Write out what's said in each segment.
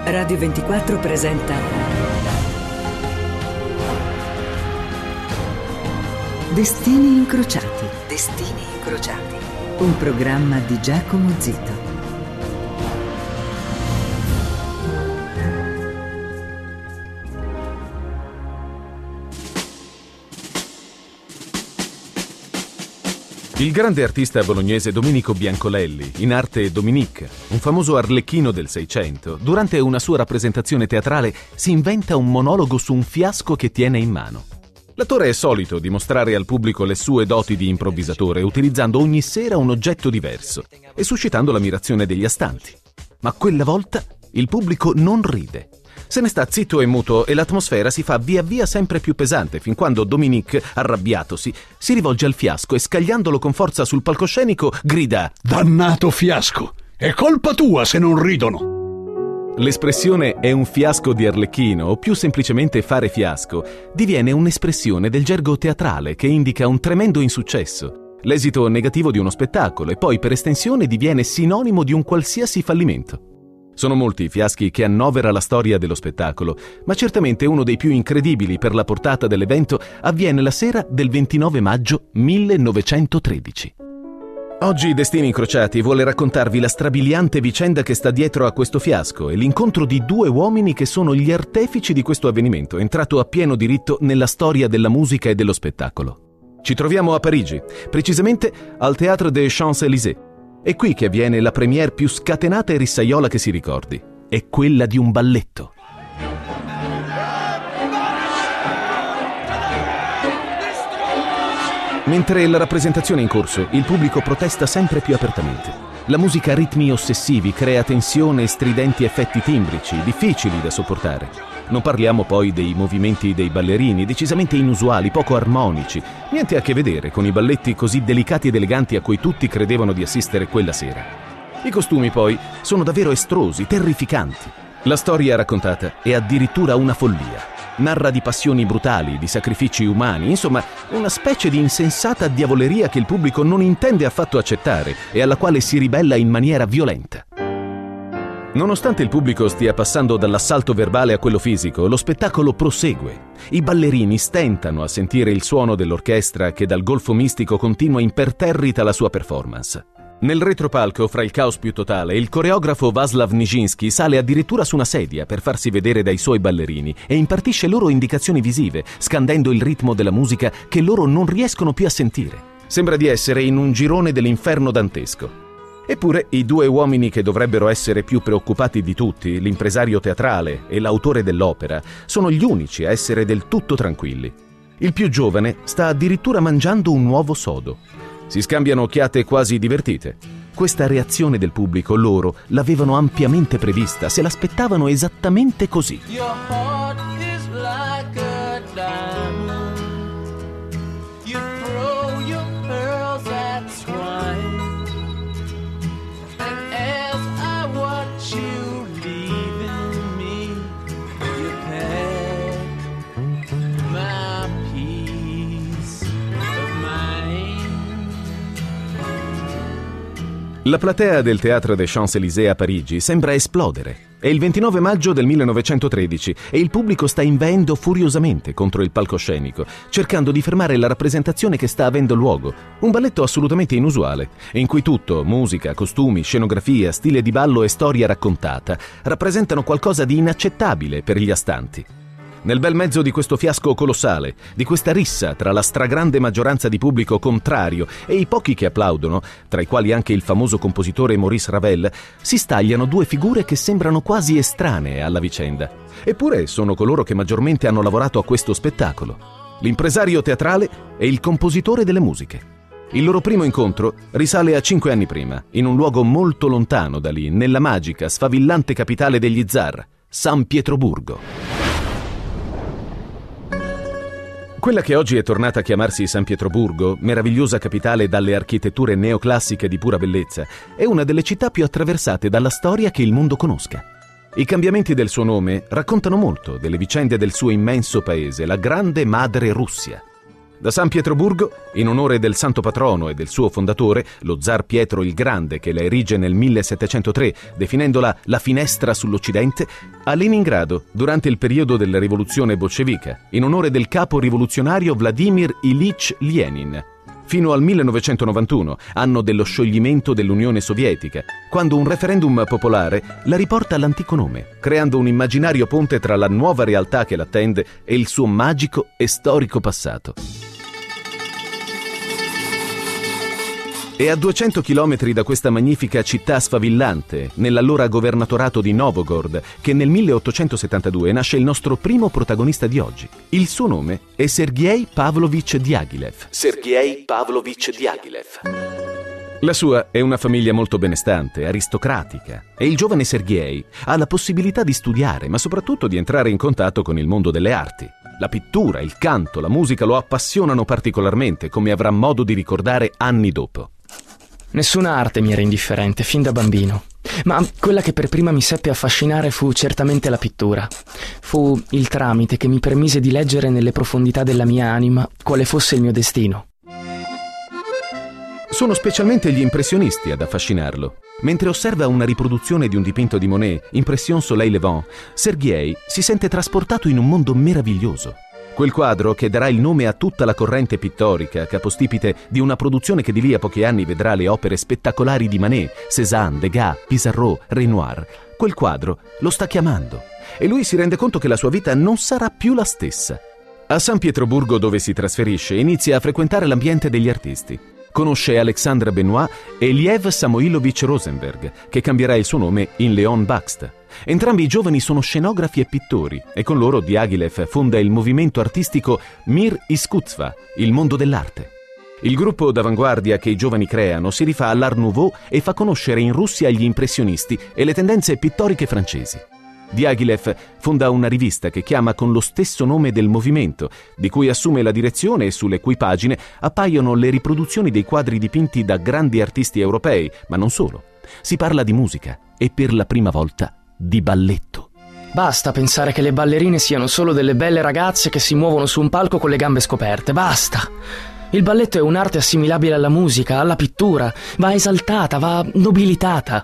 Radio 24 presenta Destini incrociati. Destini incrociati. Un programma di Giacomo Zito. Il grande artista bolognese Domenico Biancolelli, in arte Dominique, un famoso arlecchino del Seicento, durante una sua rappresentazione teatrale si inventa un monologo su un fiasco che tiene in mano. L'attore è solito dimostrare al pubblico le sue doti di improvvisatore, utilizzando ogni sera un oggetto diverso e suscitando l'ammirazione degli astanti. Ma quella volta il pubblico non ride. Se ne sta zitto e muto e l'atmosfera si fa via via sempre più pesante, fin quando Dominique, arrabbiatosi, si rivolge al fiasco e scagliandolo con forza sul palcoscenico grida: «Dannato fiasco! È colpa tua se non ridono!» L'espressione «è un fiasco di Arlecchino» o più semplicemente «fare fiasco» diviene un'espressione del gergo teatrale che indica un tremendo insuccesso, l'esito negativo di uno spettacolo e poi per estensione diviene sinonimo di un qualsiasi fallimento. Sono molti i fiaschi che annovera la storia dello spettacolo, ma certamente uno dei più incredibili per la portata dell'evento avviene la sera del 29 maggio 1913. Oggi Destini Incrociati vuole raccontarvi la strabiliante vicenda che sta dietro a questo fiasco e l'incontro di due uomini che sono gli artefici di questo avvenimento, entrato a pieno diritto nella storia della musica e dello spettacolo. Ci troviamo a Parigi, precisamente al Théâtre des Champs-Élysées. È qui che avviene la première più scatenata e rissaiola che si ricordi. È quella di un balletto. Mentre la rappresentazione è in corso, il pubblico protesta sempre più apertamente. La musica a ritmi ossessivi crea tensione e stridenti effetti timbrici, difficili da sopportare. Non parliamo poi dei movimenti dei ballerini, decisamente inusuali, poco armonici, niente a che vedere con i balletti così delicati ed eleganti a cui tutti credevano di assistere quella sera. I costumi poi sono davvero estrosi, terrificanti. La storia raccontata è addirittura una follia. Narra di passioni brutali, di sacrifici umani, insomma, una specie di insensata diavoleria che il pubblico non intende affatto accettare e alla quale si ribella in maniera violenta. Nonostante il pubblico stia passando dall'assalto verbale a quello fisico, lo spettacolo prosegue. I ballerini stentano a sentire il suono dell'orchestra che dal golfo mistico continua imperterrita la sua performance. Nel retropalco, fra il caos più totale, il coreografo Václav Nijinsky sale addirittura su una sedia per farsi vedere dai suoi ballerini e impartisce loro indicazioni visive, scandendo il ritmo della musica che loro non riescono più a sentire. Sembra di essere in un girone dell'inferno dantesco. Eppure i due uomini che dovrebbero essere più preoccupati di tutti, l'impresario teatrale e l'autore dell'opera, sono gli unici a essere del tutto tranquilli. Il più giovane sta addirittura mangiando un uovo sodo. Si scambiano occhiate quasi divertite. Questa reazione del pubblico loro l'avevano ampiamente prevista, se l'aspettavano esattamente così. Your heart is like a diamond. You throw your pearls at swine. And as I watch you leaving me, you pack my peace of mind. La platea del Théâtre des Champs-Élysées a Parigi sembra esplodere. È il 29 maggio del 1913 e il pubblico sta inveendo furiosamente contro il palcoscenico, cercando di fermare la rappresentazione che sta avendo luogo. Un balletto assolutamente inusuale, in cui tutto, musica, costumi, scenografia, stile di ballo e storia raccontata, rappresentano qualcosa di inaccettabile per gli astanti. Nel bel mezzo di questo fiasco colossale, di questa rissa tra la stragrande maggioranza di pubblico contrario e i pochi che applaudono, tra i quali anche il famoso compositore Maurice Ravel, si stagliano due figure che sembrano quasi estranee alla vicenda. Eppure sono coloro che maggiormente hanno lavorato a questo spettacolo: l'impresario teatrale e il compositore delle musiche. Il loro primo incontro risale a 5 anni prima, in un luogo molto lontano da lì, nella magica, sfavillante capitale degli zar, San Pietroburgo. Quella che oggi è tornata a chiamarsi San Pietroburgo, meravigliosa capitale dalle architetture neoclassiche di pura bellezza, è una delle città più attraversate dalla storia che il mondo conosca. I cambiamenti del suo nome raccontano molto delle vicende del suo immenso paese, la grande madre Russia. Da San Pietroburgo, in onore del santo patrono e del suo fondatore, lo zar Pietro il Grande, che la erige nel 1703, definendola la finestra sull'Occidente, a Leningrado, durante il periodo della rivoluzione bolscevica, in onore del capo rivoluzionario Vladimir Ilyich Lenin, fino al 1991, anno dello scioglimento dell'Unione Sovietica, quando un referendum popolare la riporta all'antico nome, creando un immaginario ponte tra la nuova realtà che l'attende e il suo magico e storico passato. E a 200 chilometri da questa magnifica città sfavillante, nell'allora governatorato di Novgorod, che nel 1872 nasce il nostro primo protagonista di oggi. Il suo nome è Sergej Pavlovich Diaghilev. Sergej Pavlovich Diaghilev. La sua è una famiglia molto benestante, aristocratica, e il giovane Sergej ha la possibilità di studiare, ma soprattutto di entrare in contatto con il mondo delle arti. La pittura, il canto, la musica lo appassionano particolarmente, come avrà modo di ricordare anni dopo. Nessuna arte mi era indifferente, fin da bambino. Ma quella che per prima mi seppe affascinare fu certamente la pittura. Fu il tramite che mi permise di leggere nelle profondità della mia anima quale fosse il mio destino. Sono specialmente gli impressionisti ad affascinarlo. Mentre osserva una riproduzione di un dipinto di Monet, Impression Soleil Levant, Sergej si sente trasportato in un mondo meraviglioso. Quel quadro, che darà il nome a tutta la corrente pittorica, capostipite di una produzione che di lì a pochi anni vedrà le opere spettacolari di Manet, Cézanne, Degas, Pissarro, Renoir, quel quadro lo sta chiamando e lui si rende conto che la sua vita non sarà più la stessa. A San Pietroburgo, dove si trasferisce, inizia a frequentare l'ambiente degli artisti. Conosce Alexandre Benois e Liev Samoilovich Rosenberg, che cambierà il suo nome in Leon Bakst. Entrambi i giovani sono scenografi e pittori e con loro Diaghilev fonda il movimento artistico Mir Iskusstva, il mondo dell'arte. Il gruppo d'avanguardia che i giovani creano si rifà all'Art Nouveau e fa conoscere in Russia gli impressionisti e le tendenze pittoriche francesi. Diaghilev fonda una rivista che chiama con lo stesso nome del movimento, di cui assume la direzione e sulle cui pagine appaiono le riproduzioni dei quadri dipinti da grandi artisti europei, ma non solo. Si parla di musica e per la prima volta di balletto. Basta pensare che le ballerine siano solo delle belle ragazze che si muovono su un palco con le gambe scoperte, basta! Il balletto è un'arte assimilabile alla musica, alla pittura, va esaltata, va nobilitata.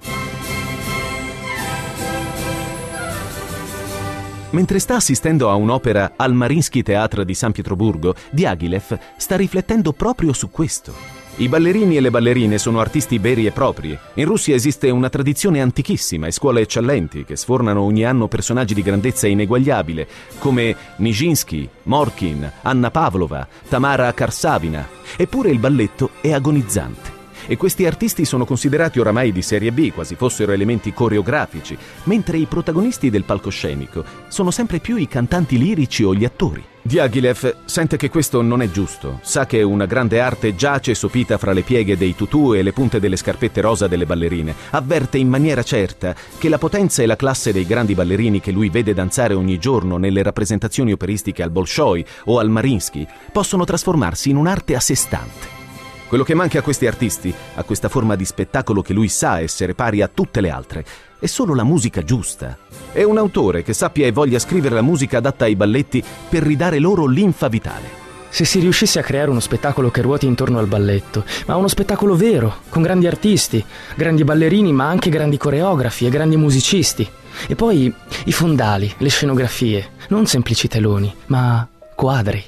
Mentre sta assistendo a un'opera al Mariinsky Teatro di San Pietroburgo, Diaghilev sta riflettendo proprio su questo. I ballerini e le ballerine sono artisti veri e propri. In Russia esiste una tradizione antichissima e scuole eccellenti che sfornano ogni anno personaggi di grandezza ineguagliabile, come Nijinsky, Morkin, Anna Pavlova, Tamara Karsavina. Eppure il balletto è agonizzante. E questi artisti sono considerati oramai di serie B, quasi fossero elementi coreografici, mentre i protagonisti del palcoscenico sono sempre più i cantanti lirici o gli attori. Diaghilev sente che questo non è giusto, sa che una grande arte giace sopita fra le pieghe dei tutù e le punte delle scarpette rosa delle ballerine, avverte in maniera certa che la potenza e la classe dei grandi ballerini che lui vede danzare ogni giorno nelle rappresentazioni operistiche al Bolshoi o al Mariinsky possono trasformarsi in un'arte a sé stante. Quello che manca a questi artisti, a questa forma di spettacolo che lui sa essere pari a tutte le altre, è solo la musica giusta. È un autore che sappia e voglia scrivere la musica adatta ai balletti per ridare loro linfa vitale. Se si riuscisse a creare uno spettacolo che ruoti intorno al balletto, ma uno spettacolo vero, con grandi artisti, grandi ballerini, ma anche grandi coreografi e grandi musicisti. E poi i fondali, le scenografie, non semplici teloni, ma quadri.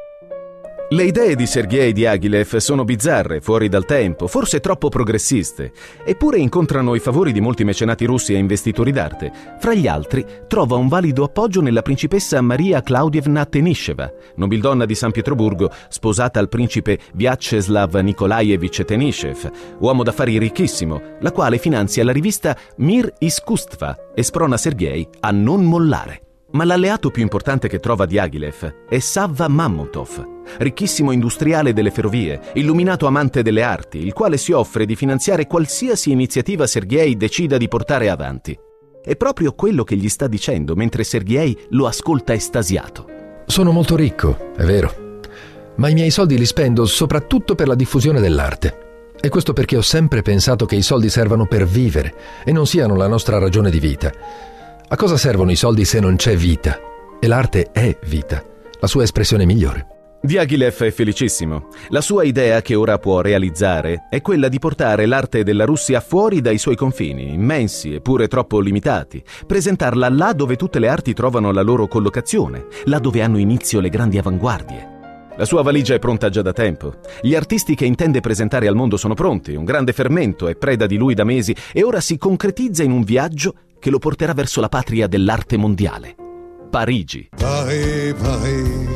Le idee di Sergej Diaghilev sono bizzarre, fuori dal tempo, forse troppo progressiste, eppure incontrano i favori di molti mecenati russi e investitori d'arte. Fra gli altri, trova un valido appoggio nella principessa Maria Klaudievna Tenisheva, nobildonna di San Pietroburgo, sposata al principe Vyacheslav Nikolaevich Tenishev, uomo d'affari ricchissimo, la quale finanzia la rivista Mir Iskusstva e sprona Sergej a non mollare. Ma l'alleato più importante che trova Diaghilev è Savva Mammutov, ricchissimo industriale delle ferrovie, illuminato amante delle arti, il quale si offre di finanziare qualsiasi iniziativa Sergej decida di portare avanti. È proprio quello che gli sta dicendo mentre Sergej lo ascolta estasiato. Sono molto ricco, è vero, ma i miei soldi li spendo soprattutto per la diffusione dell'arte. E questo perché ho sempre pensato che i soldi servano per vivere e non siano la nostra ragione di vita. A cosa servono i soldi se non c'è vita? E l'arte è vita, la sua espressione migliore. Diaghilev è felicissimo. La sua idea, che ora può realizzare, è quella di portare l'arte della Russia fuori dai suoi confini, immensi eppure troppo limitati, presentarla là dove tutte le arti trovano la loro collocazione, là dove hanno inizio le grandi avanguardie. La sua valigia è pronta già da tempo. Gli artisti che intende presentare al mondo sono pronti, un grande fermento è preda di lui da mesi e ora si concretizza in un viaggio che lo porterà verso la patria dell'arte mondiale, Parigi. Paris, Paris.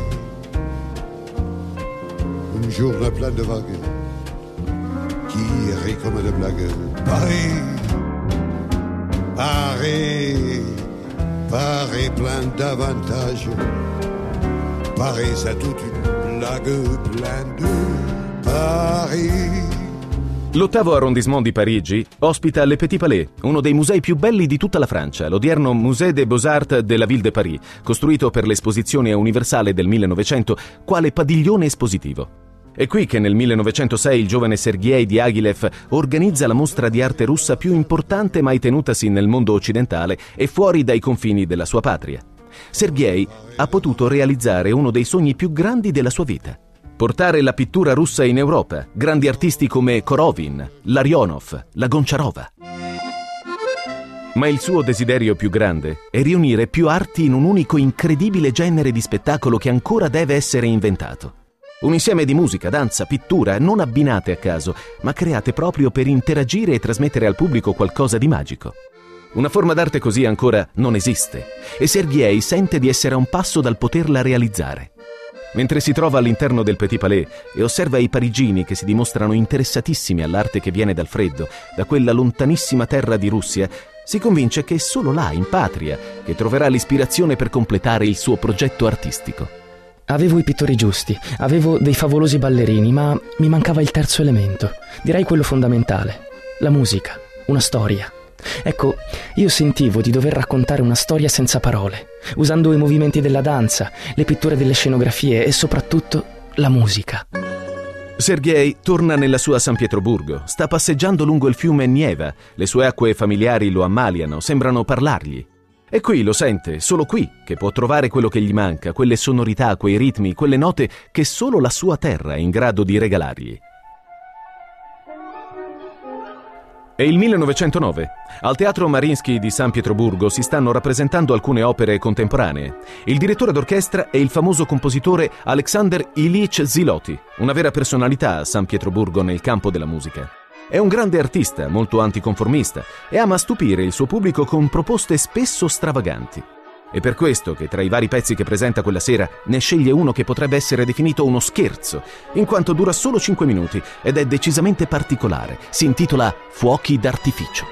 Un jour plein de vagues qui rit comme des blagues. Paris, Paris, Paris plein d'avantages. Paris c'est toute une blague pleine de Paris. L'8° arrondissement di Parigi ospita Le Petit Palais, uno dei musei più belli di tutta la Francia, l'odierno Musée des Beaux-Arts de la Ville de Paris, costruito per l'Esposizione Universale del 1900 quale padiglione espositivo. È qui che nel 1906 il giovane Sergej Diaghilev organizza la mostra di arte russa più importante mai tenutasi nel mondo occidentale e fuori dai confini della sua patria. Sergej ha potuto realizzare uno dei sogni più grandi della sua vita: portare la pittura russa in Europa, grandi artisti come Korovin, Larionov, la Gonciarova. Ma il suo desiderio più grande è riunire più arti in un unico incredibile genere di spettacolo che ancora deve essere inventato. Un insieme di musica, danza, pittura, non abbinate a caso, ma create proprio per interagire e trasmettere al pubblico qualcosa di magico. Una forma d'arte così ancora non esiste, e Sergej sente di essere a un passo dal poterla realizzare. Mentre si trova all'interno del Petit Palais e osserva i parigini che si dimostrano interessatissimi all'arte che viene dal freddo, da quella lontanissima terra di Russia, si convince che è solo là, in patria, che troverà l'ispirazione per completare il suo progetto artistico. Avevo i pittori giusti, avevo dei favolosi ballerini, ma mi mancava il terzo elemento, direi quello fondamentale, la musica, una storia. Ecco, io sentivo di dover raccontare una storia senza parole, usando i movimenti della danza, le pitture delle scenografie e soprattutto la musica. Sergej torna nella sua San Pietroburgo, sta passeggiando lungo il fiume Nieva, le sue acque familiari lo ammaliano, sembrano parlargli. E qui lo sente, solo qui, che può trovare quello che gli manca, quelle sonorità, quei ritmi, quelle note che solo la sua terra è in grado di regalargli. È il 1909. Al Teatro Mariinsky di San Pietroburgo si stanno rappresentando alcune opere contemporanee. Il direttore d'orchestra è il famoso compositore Alexander Ilyich Ziloti, una vera personalità a San Pietroburgo nel campo della musica. È un grande artista, molto anticonformista, e ama stupire il suo pubblico con proposte spesso stravaganti. È per questo che tra i vari pezzi che presenta quella sera ne sceglie uno che potrebbe essere definito uno scherzo, in quanto dura solo 5 minuti ed è decisamente particolare. Si intitola Fuochi d'artificio.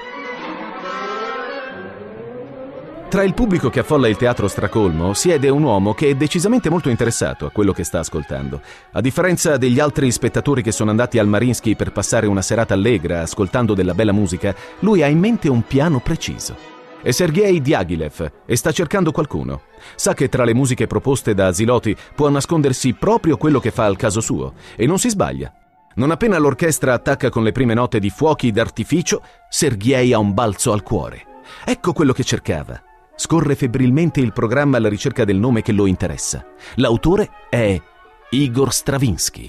Tra il pubblico che affolla il teatro stracolmo siede un uomo che è decisamente molto interessato a quello che sta ascoltando. A differenza degli altri spettatori che sono andati al Mariinsky per passare una serata allegra ascoltando della bella musica, lui ha in mente un piano preciso. È Sergej Diaghilev e sta cercando qualcuno. Sa che tra le musiche proposte da Ziloti può nascondersi proprio quello che fa al caso suo, e non si sbaglia. Non appena l'orchestra attacca con le prime note di Fuochi d'artificio, Sergej ha un balzo al cuore. Ecco quello che cercava. Scorre febbrilmente il programma alla ricerca del nome che lo interessa. L'autore è Igor Stravinsky.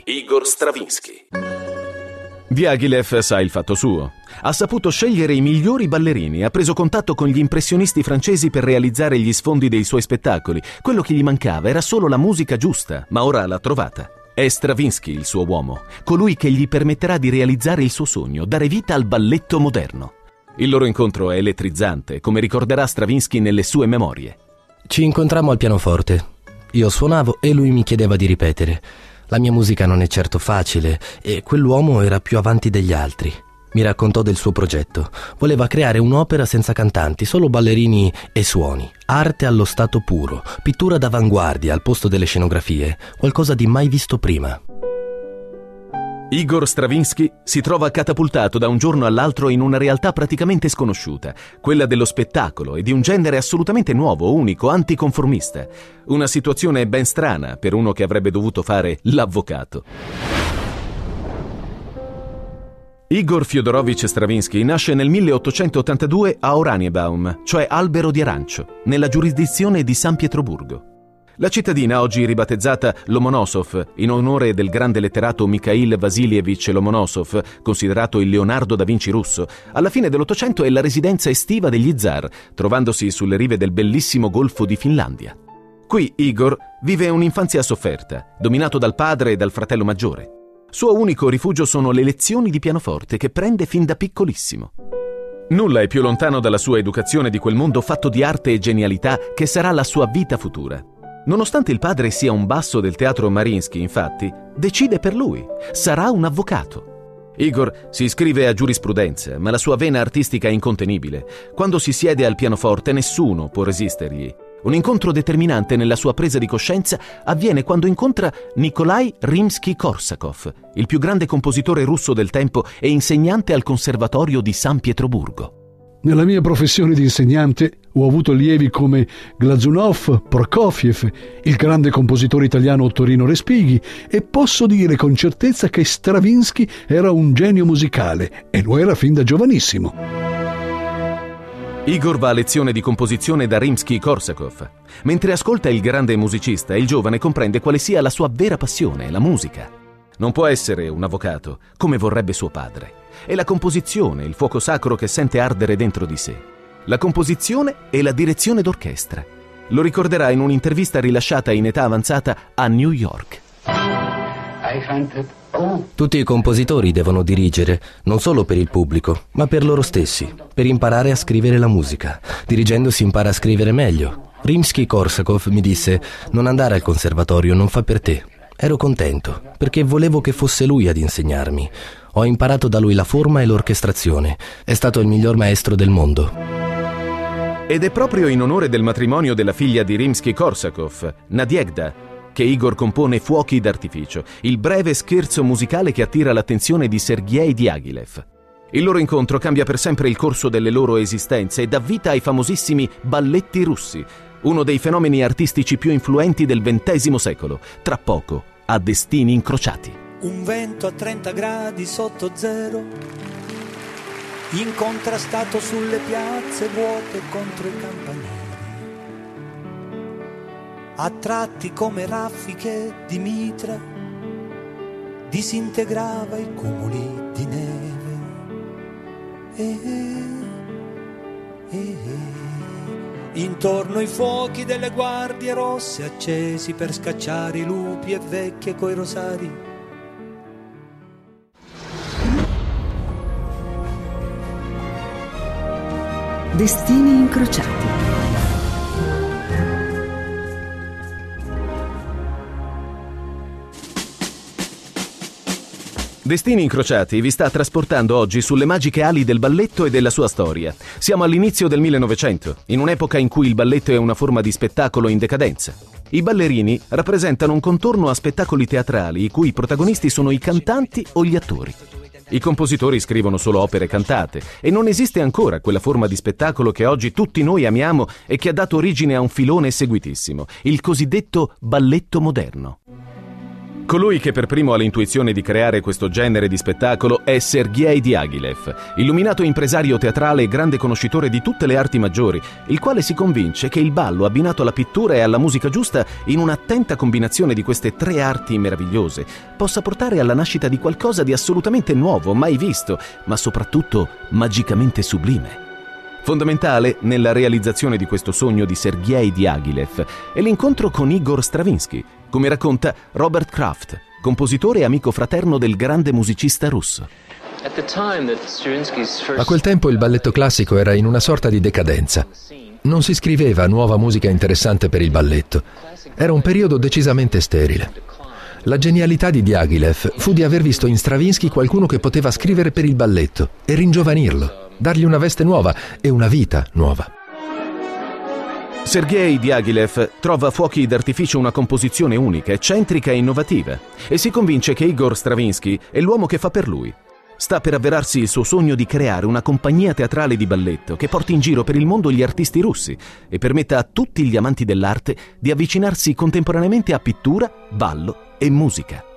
Diaghilev sa il fatto suo. Ha saputo scegliere i migliori ballerini, ha preso contatto con gli impressionisti francesi per realizzare gli sfondi dei suoi spettacoli. Quello che gli mancava era solo la musica giusta, ma ora l'ha trovata. È Stravinsky il suo uomo, colui che gli permetterà di realizzare il suo sogno, dare vita al balletto moderno. Il loro incontro è elettrizzante, come ricorderà Stravinsky nelle sue memorie. Ci incontrammo al pianoforte. Io suonavo e lui mi chiedeva di ripetere. La mia musica non è certo facile e quell'uomo era più avanti degli altri. Mi raccontò del suo progetto. Voleva creare un'opera senza cantanti, solo ballerini e suoni. Arte allo stato puro, pittura d'avanguardia al posto delle scenografie, qualcosa di mai visto prima. Igor Stravinsky si trova catapultato da un giorno all'altro in una realtà praticamente sconosciuta, quella dello spettacolo e di un genere assolutamente nuovo, unico, anticonformista. Una situazione ben strana per uno che avrebbe dovuto fare l'avvocato. Igor Fyodorovich Stravinsky nasce nel 1882 a Oranienbaum, cioè Albero di Arancio, nella giurisdizione di San Pietroburgo. La cittadina, oggi ribattezzata Lomonosov, in onore del grande letterato Mikhail Vasilievich Lomonosov, considerato il Leonardo da Vinci russo, alla fine dell'Ottocento è la residenza estiva degli zar, trovandosi sulle rive del bellissimo golfo di Finlandia. Qui Igor vive un'infanzia sofferta, dominato dal padre e dal fratello maggiore. Suo unico rifugio sono le lezioni di pianoforte che prende fin da piccolissimo. Nulla è più lontano dalla sua educazione di quel mondo fatto di arte e genialità che sarà la sua vita futura. Nonostante il padre sia un basso del teatro Mariinsky, infatti, decide per lui. Sarà un avvocato. Igor si iscrive a giurisprudenza, ma la sua vena artistica è incontenibile. Quando si siede al pianoforte nessuno può resistergli. Un incontro determinante nella sua presa di coscienza avviene quando incontra Nikolai Rimsky-Korsakov, il più grande compositore russo del tempo e insegnante al Conservatorio di San Pietroburgo. Nella mia professione di insegnante ho avuto allievi come Glazunov, Prokofiev, il grande compositore italiano Ottorino Respighi, e posso dire con certezza che Stravinsky era un genio musicale e lo era fin da giovanissimo. Igor va a lezione di composizione da Rimsky-Korsakov. Mentre ascolta il grande musicista, il giovane comprende quale sia la sua vera passione, la musica. Non può essere un avvocato, come vorrebbe suo padre. È la composizione, il fuoco sacro che sente ardere dentro di sé. La composizione e la direzione d'orchestra. Lo ricorderà in un'intervista rilasciata in età avanzata a New York. Tutti i compositori devono dirigere, non solo per il pubblico, ma per loro stessi, per imparare a scrivere la musica. Dirigendo si impara a scrivere meglio. Rimsky-Korsakov mi disse: non andare al conservatorio, non fa per te. Ero contento, perché volevo che fosse lui ad insegnarmi. Ho imparato da lui la forma e l'orchestrazione. È stato il miglior maestro del mondo. Ed è proprio in onore del matrimonio della figlia di Rimsky-Korsakov, Nadiegda, che Igor compone Fuochi d'artificio, il breve scherzo musicale che attira l'attenzione di Sergej Diaghilev. Il loro incontro cambia per sempre il corso delle loro esistenze e dà vita ai famosissimi balletti russi, uno dei fenomeni artistici più influenti del XX secolo, tra poco a destini incrociati. Un vento a 30 gradi sotto zero, incontrastato sulle piazze vuote contro i campanili. A tratti come raffiche di mitra disintegrava i cumuli di neve. Intorno i fuochi delle guardie rosse accesi per scacciare i lupi e vecchie coi rosari. Destini incrociati. Destini incrociati vi sta trasportando oggi sulle magiche ali del balletto e della sua storia. Siamo all'inizio del 1900, in un'epoca in cui il balletto è una forma di spettacolo in decadenza. I ballerini rappresentano un contorno a spettacoli teatrali i cui protagonisti sono i cantanti o gli attori. I compositori scrivono solo opere cantate e non esiste ancora quella forma di spettacolo che oggi tutti noi amiamo e che ha dato origine a un filone seguitissimo, il cosiddetto balletto moderno. Colui che per primo ha l'intuizione di creare questo genere di spettacolo è Sergej Diaghilev, illuminato impresario teatrale e grande conoscitore di tutte le arti maggiori, il quale si convince che il ballo abbinato alla pittura e alla musica giusta, in un'attenta combinazione di queste tre arti meravigliose, possa portare alla nascita di qualcosa di assolutamente nuovo, mai visto, ma soprattutto magicamente sublime. Fondamentale nella realizzazione di questo sogno di Sergej Diaghilev è l'incontro con Igor Stravinsky, come racconta Robert Kraft, compositore e amico fraterno del grande musicista russo. A quel tempo il balletto classico era in una sorta di decadenza. Non si scriveva nuova musica interessante per il balletto. Era un periodo decisamente sterile. La genialità di Diaghilev fu di aver visto in Stravinsky qualcuno che poteva scrivere per il balletto e ringiovanirlo, dargli una veste nuova e una vita nuova. Sergej Diaghilev trova Fuochi d'artificio una composizione unica, eccentrica e innovativa e si convince che Igor Stravinsky è l'uomo che fa per lui. Sta per avverarsi il suo sogno di creare una compagnia teatrale di balletto che porti in giro per il mondo gli artisti russi e permetta a tutti gli amanti dell'arte di avvicinarsi contemporaneamente a pittura, ballo e musica.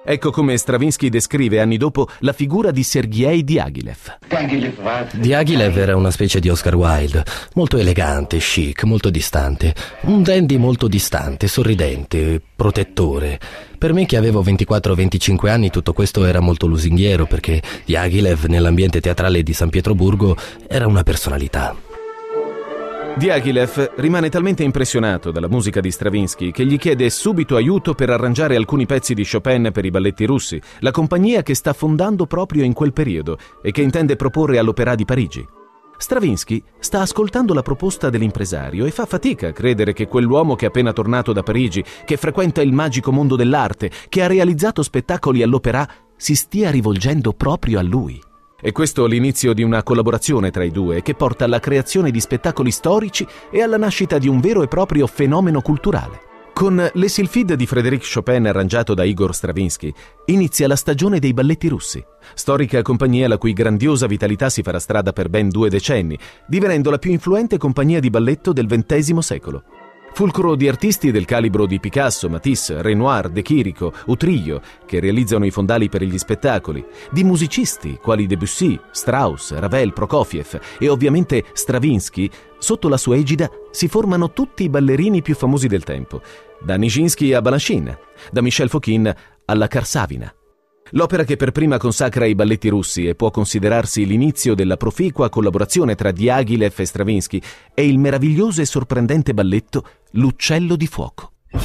Ecco come Stravinsky descrive anni dopo la figura di Sergej Diaghilev. Diaghilev era una specie di Oscar Wilde, molto elegante, chic, molto distante. Un dandy molto distante, sorridente, protettore. Per me che avevo 24-25 anni tutto questo era molto lusinghiero, perché Diaghilev nell'ambiente teatrale di San Pietroburgo era una personalità. Diaghilev rimane talmente impressionato dalla musica di Stravinsky che gli chiede subito aiuto per arrangiare alcuni pezzi di Chopin per i balletti russi, la compagnia che sta fondando proprio in quel periodo e che intende proporre all'Opéra di Parigi. Stravinsky sta ascoltando la proposta dell'impresario e fa fatica a credere che quell'uomo che è appena tornato da Parigi, che frequenta il magico mondo dell'arte, che ha realizzato spettacoli all'Opéra, si stia rivolgendo proprio a lui. E questo è l'inizio di una collaborazione tra i due che porta alla creazione di spettacoli storici e alla nascita di un vero e proprio fenomeno culturale. Con Le Sylphide di Frédéric Chopin arrangiato da Igor Stravinsky inizia la stagione dei balletti russi, storica compagnia la cui grandiosa vitalità si farà strada per ben 2 decenni, divenendo la più influente compagnia di balletto del XX secolo. Fulcro di artisti del calibro di Picasso, Matisse, Renoir, De Chirico, Utrillo, che realizzano i fondali per gli spettacoli, di musicisti quali Debussy, Strauss, Ravel, Prokofiev e ovviamente Stravinsky, sotto la sua egida si formano tutti i ballerini più famosi del tempo, da Nijinsky a Balanchine, da Michel Fokine alla Karsavina. L'opera che per prima consacra i balletti russi e può considerarsi l'inizio della proficua collaborazione tra Diaghilev e Stravinsky è il meraviglioso e sorprendente balletto L'Uccello di Fuoco.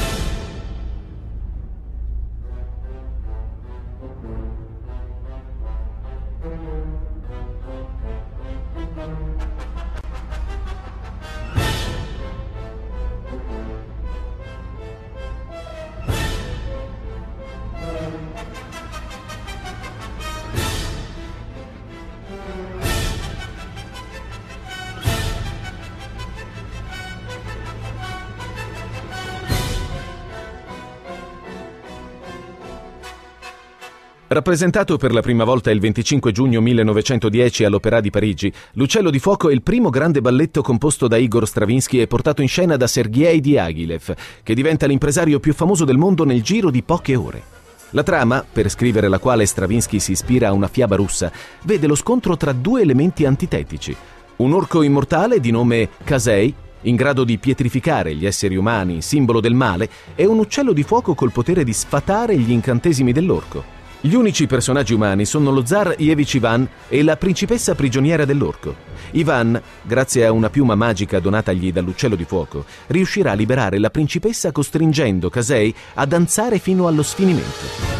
Rappresentato per la prima volta il 25 giugno 1910 all'Opéra di Parigi, L'Uccello di Fuoco è il primo grande balletto composto da Igor Stravinsky e portato in scena da Sergej Diaghilev, che diventa l'impresario più famoso del mondo nel giro di poche ore. La trama, per scrivere la quale Stravinsky si ispira a una fiaba russa, vede lo scontro tra 2 elementi antitetici: un orco immortale di nome Kasei, in grado di pietrificare gli esseri umani, simbolo del male, e un uccello di fuoco col potere di sfatare gli incantesimi dell'orco. Gli unici personaggi umani sono lo zar Yevich Ivan e la principessa prigioniera dell'orco. Ivan, grazie a una piuma magica donatagli dall'uccello di fuoco, riuscirà a liberare la principessa costringendo Kasei a danzare fino allo sfinimento.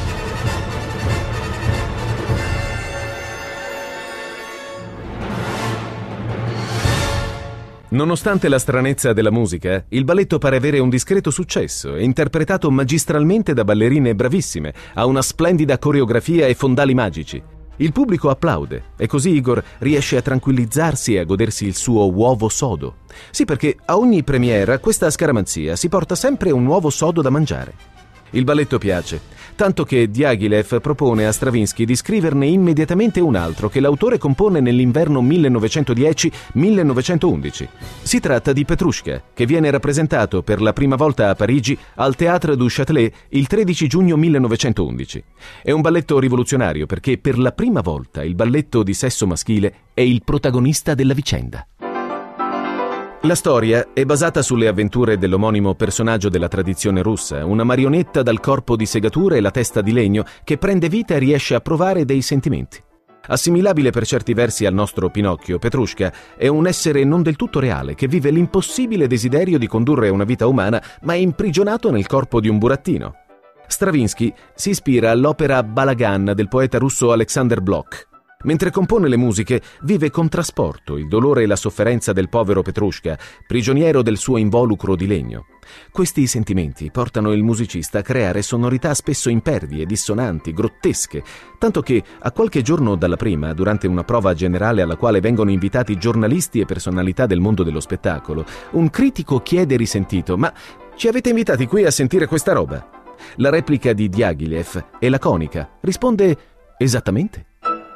Nonostante la stranezza della musica, il balletto pare avere un discreto successo e interpretato magistralmente da ballerine bravissime, ha una splendida coreografia e fondali magici. Il pubblico applaude e così Igor riesce a tranquillizzarsi e a godersi il suo uovo sodo. Sì, perché a ogni premiera a questa scaramanzia si porta sempre un uovo sodo da mangiare. Il balletto piace, tanto che Diaghilev propone a Stravinsky di scriverne immediatamente un altro che l'autore compone nell'inverno 1910-1911. Si tratta di Petrushka, che viene rappresentato per la prima volta a Parigi al Théâtre du Châtelet il 13 giugno 1911. È un balletto rivoluzionario perché per la prima volta il balletto di sesso maschile è il protagonista della vicenda. La storia è basata sulle avventure dell'omonimo personaggio della tradizione russa, una marionetta dal corpo di segatura e la testa di legno che prende vita e riesce a provare dei sentimenti. Assimilabile per certi versi al nostro Pinocchio, Petrushka è un essere non del tutto reale che vive l'impossibile desiderio di condurre una vita umana, ma è imprigionato nel corpo di un burattino. Stravinsky si ispira all'opera Balagan del poeta russo Alexander Blok. Mentre compone le musiche, vive con trasporto il dolore e la sofferenza del povero Petrushka, prigioniero del suo involucro di legno. Questi sentimenti portano il musicista a creare sonorità spesso impervie, dissonanti, grottesche, tanto che a qualche giorno dalla prima, durante una prova generale alla quale vengono invitati giornalisti e personalità del mondo dello spettacolo, un critico chiede risentito: «Ma ci avete invitati qui a sentire questa roba?» La replica di Diaghilev è laconica, risponde: «Esattamente».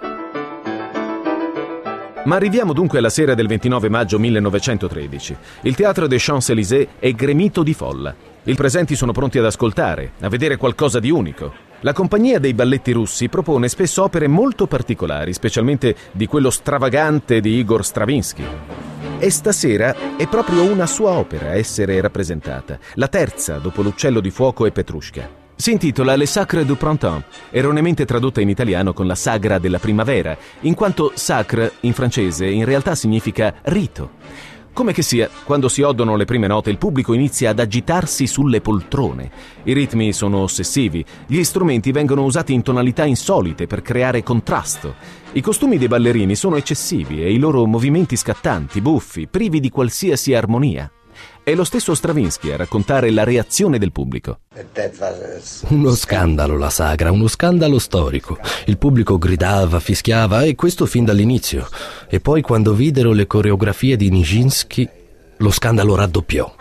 Ma arriviamo dunque alla sera del 29 maggio 1913. Il Théâtre des Champs-Élysées è gremito di folla. I presenti sono pronti ad ascoltare, a vedere qualcosa di unico. La compagnia dei balletti russi propone spesso opere molto particolari, specialmente di quello stravagante di Igor Stravinsky. E stasera è proprio una sua opera a essere rappresentata, la terza dopo L'Uccello di fuoco e Petrushka. Si intitola Le Sacre du Printemps, erroneamente tradotta in italiano con la Sagra della Primavera, in quanto sacre in francese in realtà significa rito. Come che sia, quando si odono le prime note il pubblico inizia ad agitarsi sulle poltrone. I ritmi sono ossessivi, gli strumenti vengono usati in tonalità insolite per creare contrasto. I costumi dei ballerini sono eccessivi e i loro movimenti scattanti, buffi, privi di qualsiasi armonia. È lo stesso Stravinsky a raccontare la reazione del pubblico. Uno scandalo la sagra, uno scandalo storico. Il pubblico gridava, fischiava, e questo fin dall'inizio. E poi quando videro le coreografie di Nijinsky, lo scandalo raddoppiò.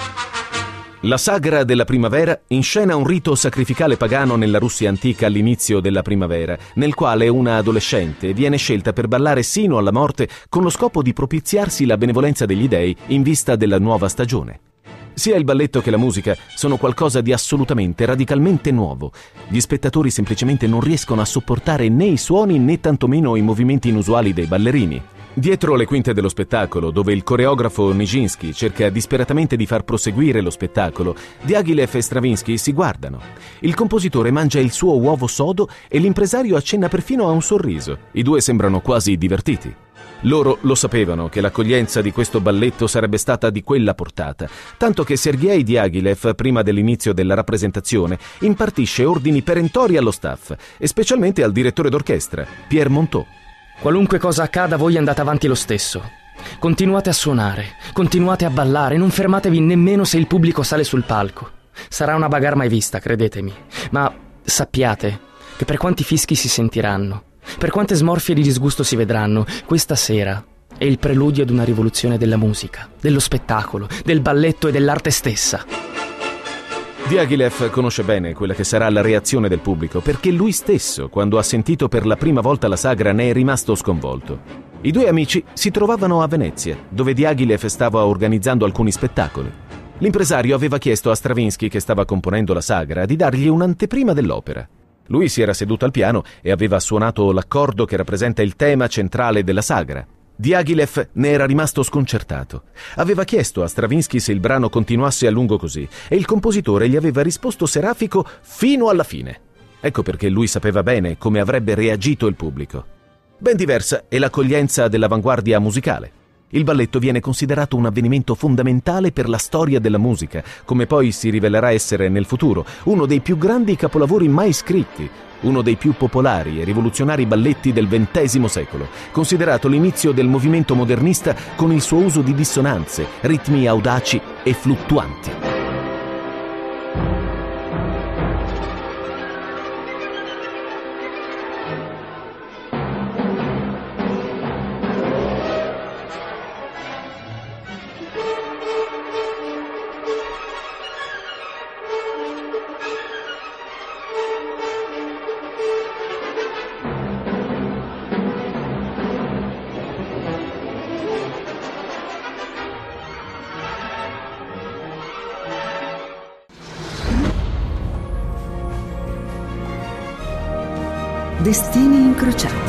La Sagra della Primavera inscena un rito sacrificale pagano nella Russia antica all'inizio della primavera, nel quale una adolescente viene scelta per ballare sino alla morte con lo scopo di propiziarsi la benevolenza degli dei in vista della nuova stagione. Sia il balletto che la musica sono qualcosa di assolutamente, radicalmente nuovo. Gli spettatori semplicemente non riescono a sopportare né i suoni né tantomeno i movimenti inusuali dei ballerini. Dietro le quinte dello spettacolo, dove il coreografo Nijinsky cerca disperatamente di far proseguire lo spettacolo, Diaghilev e Stravinsky si guardano. Il compositore mangia il suo uovo sodo e l'impresario accenna perfino a un sorriso. I due sembrano quasi divertiti. Loro lo sapevano che l'accoglienza di questo balletto sarebbe stata di quella portata, tanto che Sergei Diaghilev, prima dell'inizio della rappresentazione, impartisce ordini perentori allo staff, e specialmente al direttore d'orchestra, Pierre Monteux. Qualunque cosa accada, voi andate avanti lo stesso. Continuate a suonare, continuate a ballare, non fermatevi nemmeno se il pubblico sale sul palco. Sarà una bagarre mai vista, credetemi, ma sappiate che per quanti fischi si sentiranno, per quante smorfie di disgusto si vedranno, questa sera è il preludio ad una rivoluzione della musica, dello spettacolo, del balletto e dell'arte stessa. Diaghilev conosce bene quella che sarà la reazione del pubblico, perché lui stesso, quando ha sentito per la prima volta la sagra, ne è rimasto sconvolto. I due amici si trovavano a Venezia, dove Diaghilev stava organizzando alcuni spettacoli. L'impresario aveva chiesto a Stravinsky, che stava componendo la sagra, di dargli un'anteprima dell'opera. Lui si era seduto al piano e aveva suonato l'accordo che rappresenta il tema centrale della sagra. Diaghilev ne era rimasto sconcertato. Aveva chiesto a Stravinsky se il brano continuasse a lungo così e il compositore gli aveva risposto serafico fino alla fine. Ecco perché lui sapeva bene come avrebbe reagito il pubblico. Ben diversa è l'accoglienza dell'avanguardia musicale. Il balletto viene considerato un avvenimento fondamentale per la storia della musica, come poi si rivelerà essere nel futuro uno dei più grandi capolavori mai scritti, uno dei più popolari e rivoluzionari balletti del XX secolo, considerato l'inizio del movimento modernista con il suo uso di dissonanze, ritmi audaci e fluttuanti. Destini incrociati.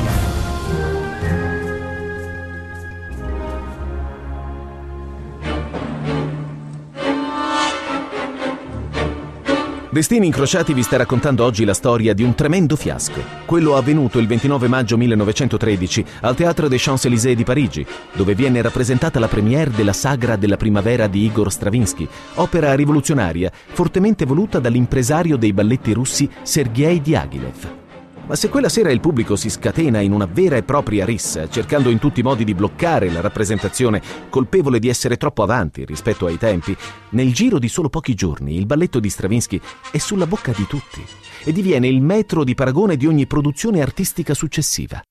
Destini incrociati vi sta raccontando oggi la storia di un tremendo fiasco, quello avvenuto il 29 maggio 1913 al Théâtre des Champs-Élysées di Parigi, dove viene rappresentata la première della Sagra della Primavera di Igor Stravinsky, opera rivoluzionaria fortemente voluta dall'impresario dei balletti russi Sergei Diaghilev. Ma se quella sera il pubblico si scatena in una vera e propria rissa, cercando in tutti i modi di bloccare la rappresentazione, colpevole di essere troppo avanti rispetto ai tempi, nel giro di solo pochi giorni il balletto di Stravinsky è sulla bocca di tutti e diviene il metro di paragone di ogni produzione artistica successiva.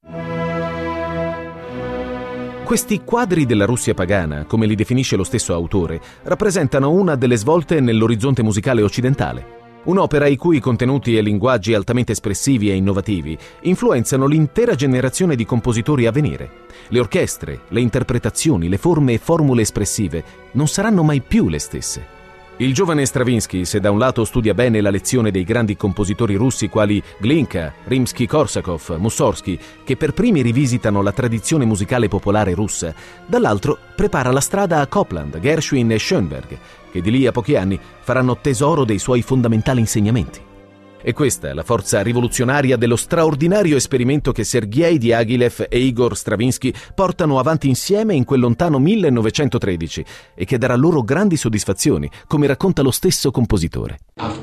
Questi quadri della Russia pagana, come li definisce lo stesso autore, rappresentano una delle svolte nell'orizzonte musicale occidentale. Un'opera i cui contenuti e linguaggi altamente espressivi e innovativi influenzano l'intera generazione di compositori a venire. Le orchestre, le interpretazioni, le forme e formule espressive non saranno mai più le stesse. Il giovane Stravinsky, se da un lato studia bene la lezione dei grandi compositori russi quali Glinka, Rimsky-Korsakov, Mussorgsky, che per primi rivisitano la tradizione musicale popolare russa, dall'altro prepara la strada a Copland, Gershwin e Schoenberg, che di lì a pochi anni faranno tesoro dei suoi fondamentali insegnamenti. E questa è la forza rivoluzionaria dello straordinario esperimento che Sergei Diaghilev e Igor Stravinsky portano avanti insieme in quel lontano 1913 e che darà loro grandi soddisfazioni, come racconta lo stesso compositore.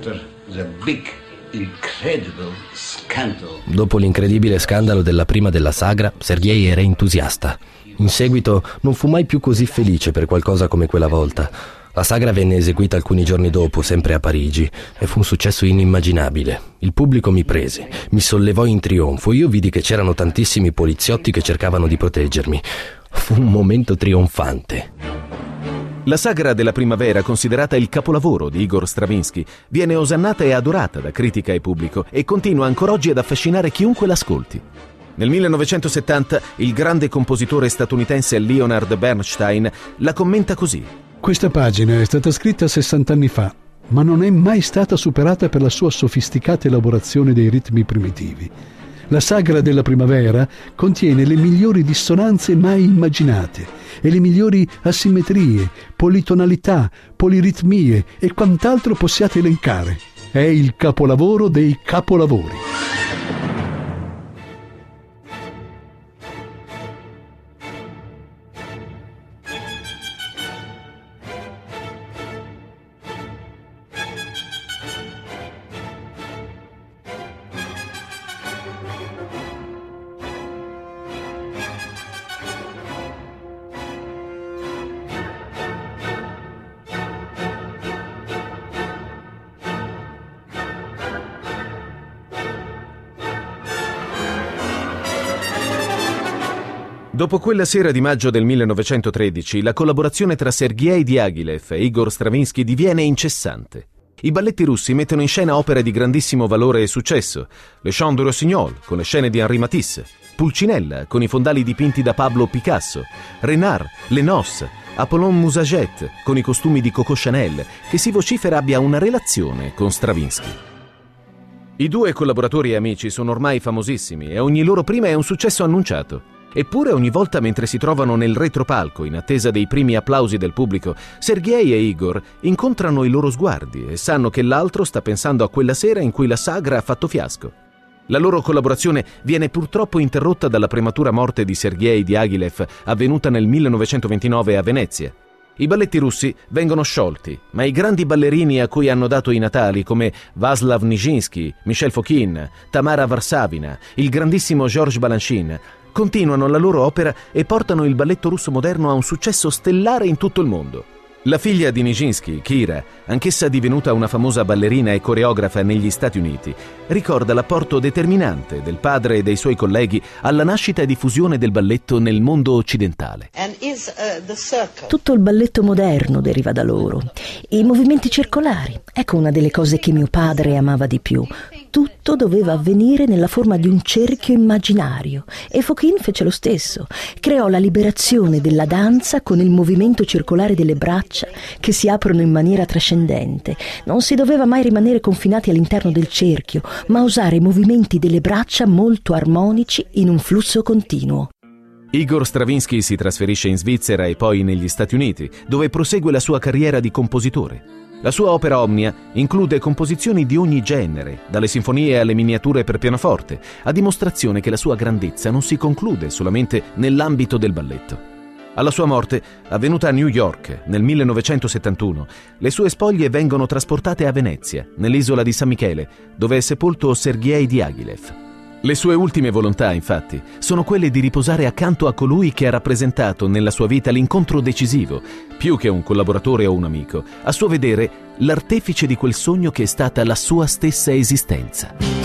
Dopo l'incredibile scandalo della prima della sagra, Sergei era entusiasta. In seguito non fu mai più così felice per qualcosa come quella volta. La sagra venne eseguita alcuni giorni dopo, sempre a Parigi, e fu un successo inimmaginabile. Il pubblico mi prese, mi sollevò in trionfo. Io vidi che c'erano tantissimi poliziotti che cercavano di proteggermi. Fu un momento trionfante. La sagra della primavera, considerata il capolavoro di Igor Stravinsky, viene osannata e adorata da critica e pubblico e continua ancora oggi ad affascinare chiunque l'ascolti. Nel 1970 il grande compositore statunitense Leonard Bernstein la commenta così: Questa pagina è stata scritta 60 anni fa, ma non è mai stata superata per la sua sofisticata elaborazione dei ritmi primitivi. La sagra della primavera contiene le migliori dissonanze mai immaginate e le migliori asimmetrie, politonalità, poliritmie e quant'altro possiate elencare. È il capolavoro dei capolavori. Dopo quella sera di maggio del 1913, la collaborazione tra Sergei Diaghilev e Igor Stravinsky diviene incessante. I balletti russi mettono in scena opere di grandissimo valore e successo: Le Chants du Rossignol, con le scene di Henri Matisse, Pulcinella, con i fondali dipinti da Pablo Picasso, Renard, Les Noces, Apollon Musaget, con i costumi di Coco Chanel, che si vocifera abbia una relazione con Stravinsky. I due collaboratori e amici sono ormai famosissimi e ogni loro prima è un successo annunciato. Eppure ogni volta mentre si trovano nel retropalco in attesa dei primi applausi del pubblico, Sergei e Igor incontrano i loro sguardi e sanno che l'altro sta pensando a quella sera in cui la sagra ha fatto fiasco. La loro collaborazione viene purtroppo interrotta dalla prematura morte di Sergei Diaghilev, avvenuta nel 1929 a Venezia. I balletti russi vengono sciolti, ma i grandi ballerini a cui hanno dato i natali, come Vaslav Nijinsky, Michel Fokine, Tamara Varsavina, il grandissimo Georges Balanchine, continuano la loro opera e portano il balletto russo moderno a un successo stellare in tutto il mondo. La figlia di Nijinsky, Kira, anch'essa divenuta una famosa ballerina e coreografa negli Stati Uniti, ricorda l'apporto determinante del padre e dei suoi colleghi alla nascita e diffusione del balletto nel mondo occidentale. Tutto il balletto moderno deriva da loro. I movimenti circolari, ecco una delle cose che mio padre amava di più. Tutto doveva avvenire nella forma di un cerchio immaginario e Fokine fece lo stesso. Creò la liberazione della danza con il movimento circolare delle braccia che si aprono in maniera trascendente. Non si doveva mai rimanere confinati all'interno del cerchio, ma usare i movimenti delle braccia molto armonici in un flusso continuo. Igor Stravinsky si trasferisce in Svizzera e poi negli Stati Uniti, dove prosegue la sua carriera di compositore. La sua opera Omnia include composizioni di ogni genere, dalle sinfonie alle miniature per pianoforte, a dimostrazione che la sua grandezza non si conclude solamente nell'ambito del balletto. Alla sua morte, avvenuta a New York nel 1971, le sue spoglie vengono trasportate a Venezia, nell'isola di San Michele, dove è sepolto Sergei Diaghilev. Le sue ultime volontà, infatti, sono quelle di riposare accanto a colui che ha rappresentato nella sua vita l'incontro decisivo, più che un collaboratore o un amico, a suo vedere l'artefice di quel sogno che è stata la sua stessa esistenza.